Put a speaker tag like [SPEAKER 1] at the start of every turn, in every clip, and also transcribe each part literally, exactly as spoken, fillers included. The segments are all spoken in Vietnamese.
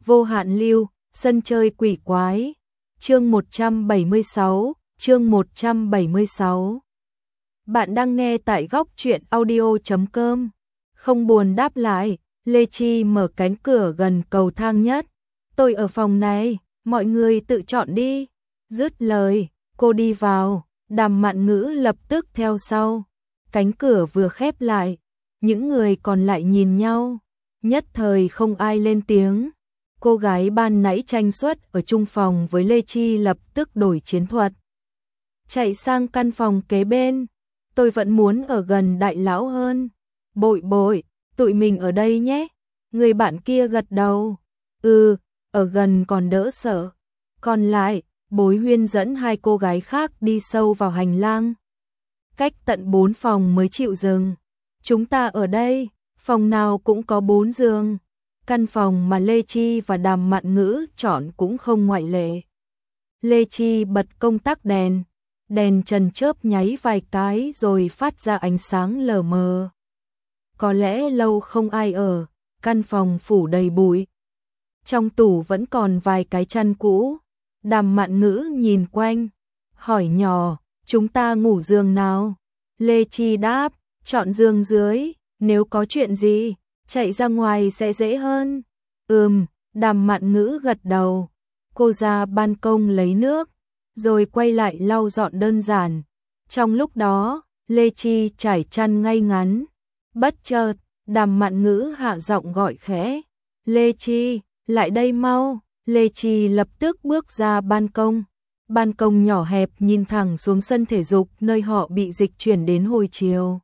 [SPEAKER 1] Vô hạn lưu, sân chơi quỷ quái. Chương một trăm bảy mươi sáu, chương một trăm bảy mươi sáu. Bạn đang nghe tại góc truyện audio chấm com. Không buồn đáp lại, Lê Chi mở cánh cửa gần cầu thang nhất. Tôi ở phòng này, mọi người tự chọn đi. Dứt lời, cô đi vào, Đàm Mạn Ngữ lập tức theo sau. Cánh cửa vừa khép lại, những người còn lại nhìn nhau, nhất thời không ai lên tiếng. Cô gái ban nãy tranh suất ở chung phòng với Lê Chi lập tức đổi chiến thuật. Chạy sang căn phòng kế bên, tôi vẫn muốn ở gần đại lão hơn. Bội bội, tụi mình ở đây nhé. Người bạn kia gật đầu. Ừ, ở gần còn đỡ sợ. Còn lại, Bối Huyên dẫn hai cô gái khác đi sâu vào hành lang. Cách tận bốn phòng mới chịu dừng. Chúng ta ở đây, phòng nào cũng có bốn giường. Căn phòng mà Lê Chi và Đàm Mạn Ngữ chọn cũng không ngoại lệ. Lê Chi bật công tắc đèn, đèn trần chớp nháy vài cái rồi phát ra ánh sáng lờ mờ. Có lẽ lâu không ai ở, căn phòng phủ đầy bụi. Trong tủ vẫn còn vài cái chăn cũ. Đàm Mạn Ngữ nhìn quanh, hỏi nhỏ, chúng ta ngủ giường nào? Lê Chi đáp, chọn giường dưới, nếu có chuyện gì, chạy ra ngoài sẽ dễ hơn. Ừm, Đàm Mạn Ngữ gật đầu. Cô ra ban công lấy nước, rồi quay lại lau dọn đơn giản. Trong lúc đó, Lê Chi trải chăn ngay ngắn. Bất chợt, Đàm Mạn Ngữ hạ giọng gọi khẽ. Lê Chi, lại đây mau. Lê Chi lập tức bước ra ban công. Ban công nhỏ hẹp nhìn thẳng xuống sân thể dục nơi họ bị dịch chuyển đến hồi chiều.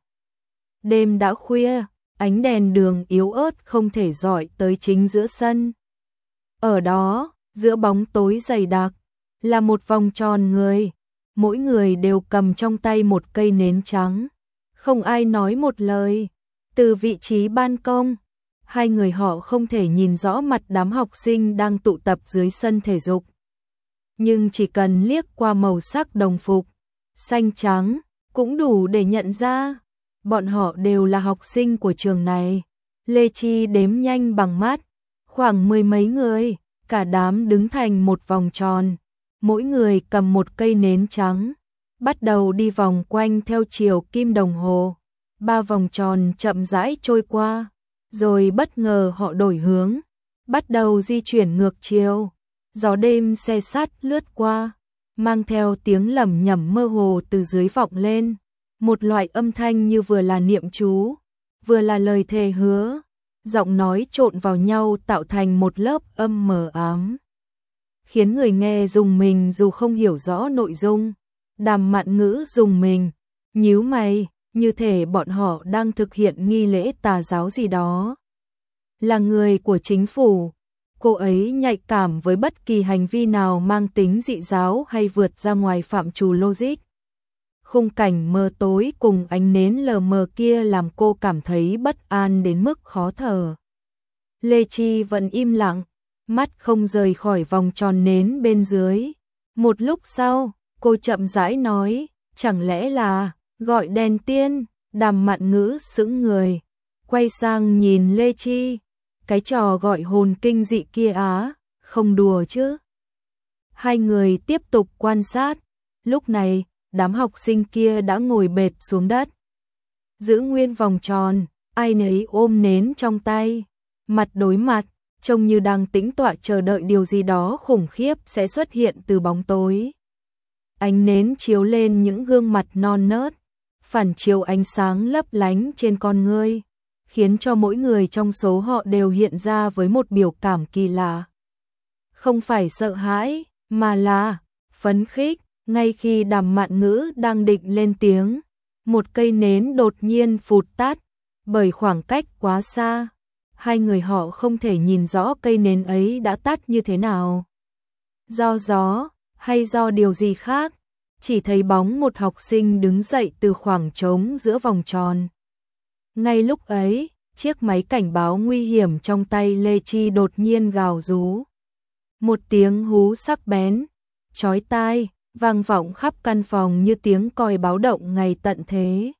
[SPEAKER 1] Đêm đã khuya, ánh đèn đường yếu ớt không thể rọi tới chính giữa sân. Ở đó, giữa bóng tối dày đặc, là một vòng tròn người. Mỗi người đều cầm trong tay một cây nến trắng. Không ai nói một lời. Từ vị trí ban công, hai người họ không thể nhìn rõ mặt đám học sinh đang tụ tập dưới sân thể dục. Nhưng chỉ cần liếc qua màu sắc đồng phục, xanh trắng, cũng đủ để nhận ra. Bọn họ đều là học sinh của trường này. Lê Chi đếm nhanh bằng mắt, khoảng mười mấy người, cả đám đứng thành một vòng tròn. Mỗi người cầm một cây nến trắng, bắt đầu đi vòng quanh theo chiều kim đồng hồ. Ba vòng tròn chậm rãi trôi qua, rồi bất ngờ họ đổi hướng, bắt đầu di chuyển ngược chiều. Gió đêm se sắt lướt qua, mang theo tiếng lẩm nhẩm mơ hồ từ dưới vọng lên. Một loại âm thanh như vừa là niệm chú, vừa là lời thề hứa. Giọng nói trộn vào nhau tạo thành một lớp âm mờ ám, khiến người nghe rùng mình dù không hiểu rõ nội dung. Đàm Mạn Ngữ rùng mình, nhíu mày, như thể bọn họ đang thực hiện nghi lễ tà giáo gì đó. Là người của chính phủ, cô ấy nhạy cảm với bất kỳ hành vi nào mang tính dị giáo hay vượt ra ngoài phạm trù logic. Khung cảnh mờ tối cùng ánh nến lờ mờ kia làm cô cảm thấy bất an đến mức khó thở. Lê Chi vẫn im lặng, mắt không rời khỏi vòng tròn nến bên dưới. Một lúc sau, cô chậm rãi nói, chẳng lẽ là gọi đèn tiên? Đàm Mạn Ngữ sững người, quay sang nhìn Lê Chi. Cái trò gọi hồn kinh dị kia á, không đùa chứ? Hai người tiếp tục quan sát. Lúc này, đám học sinh kia đã ngồi bệt xuống đất. Giữ nguyên vòng tròn, ai nấy ôm nến trong tay, mặt đối mặt, trông như đang tĩnh tọa chờ đợi điều gì đó khủng khiếp sẽ xuất hiện từ bóng tối. Ánh nến chiếu lên những gương mặt non nớt, phản chiếu ánh sáng lấp lánh trên con ngươi, khiến cho mỗi người trong số họ đều hiện ra với một biểu cảm kỳ lạ. Không phải sợ hãi, mà là phấn khích. Ngay khi Đàm Mạn Ngữ đang định lên tiếng, một cây nến đột nhiên phụt tắt, bởi khoảng cách quá xa. Hai người họ không thể nhìn rõ cây nến ấy đã tắt như thế nào. Do gió, hay do điều gì khác, chỉ thấy bóng một học sinh đứng dậy từ khoảng trống giữa vòng tròn. Ngay lúc ấy, chiếc máy cảnh báo nguy hiểm trong tay Lê Chi đột nhiên gào rú. Một tiếng hú sắc bén, chói tai, vang vọng khắp căn phòng như tiếng còi báo động ngày tận thế.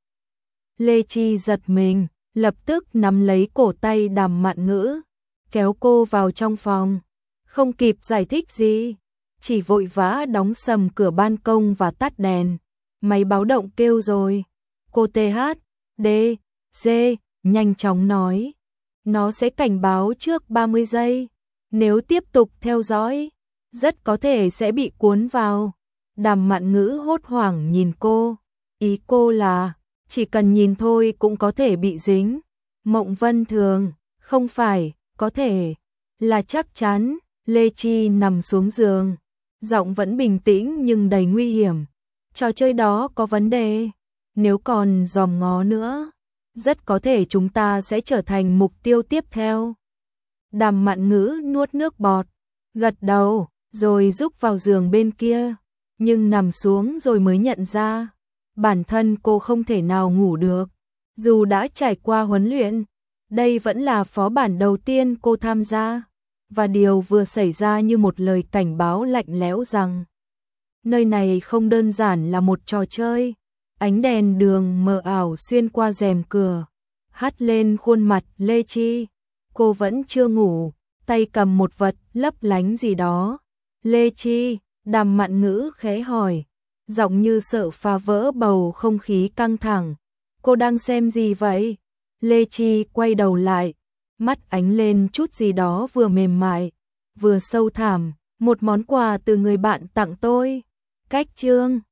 [SPEAKER 1] Lê Chi giật mình, lập tức nắm lấy cổ tay Đàm Mạn Ngữ, kéo cô vào trong phòng. Không kịp giải thích gì, chỉ vội vã đóng sầm cửa ban công và tắt đèn. Máy báo động kêu rồi. Cô tê hát đê giê nhanh chóng nói. Nó sẽ cảnh báo trước ba mươi giây. Nếu tiếp tục theo dõi, rất có thể sẽ bị cuốn vào. Đàm Mạn Ngữ hốt hoảng nhìn cô. Ý cô là, chỉ cần nhìn thôi cũng có thể bị dính. Mộng Vân Thường, không phải, có thể, là chắc chắn. Lê Chi nằm xuống giường, giọng vẫn bình tĩnh nhưng đầy nguy hiểm. Trò chơi đó có vấn đề, nếu còn dòm ngó nữa, rất có thể chúng ta sẽ trở thành mục tiêu tiếp theo. Đàm Mạn Ngữ nuốt nước bọt, gật đầu, rồi rúc vào giường bên kia, nhưng nằm xuống rồi mới nhận ra, bản thân cô không thể nào ngủ được. Dù đã trải qua huấn luyện, đây vẫn là phó bản đầu tiên cô tham gia, và điều vừa xảy ra như một lời cảnh báo lạnh lẽo rằng nơi này không đơn giản là một trò chơi. Ánh đèn đường mờ ảo xuyên qua rèm cửa, hắt lên khuôn mặt Lê Chi. Cô vẫn chưa ngủ, tay cầm một vật lấp lánh gì đó. Lê Chi, Đàm Mạn Ngữ khẽ hỏi, giọng như sợ phá vỡ bầu không khí căng thẳng. Cô đang xem gì vậy? Lê Chi quay đầu lại, mắt ánh lên chút gì đó vừa mềm mại, vừa sâu thẳm, một món quà từ người bạn tặng tôi. Cách chương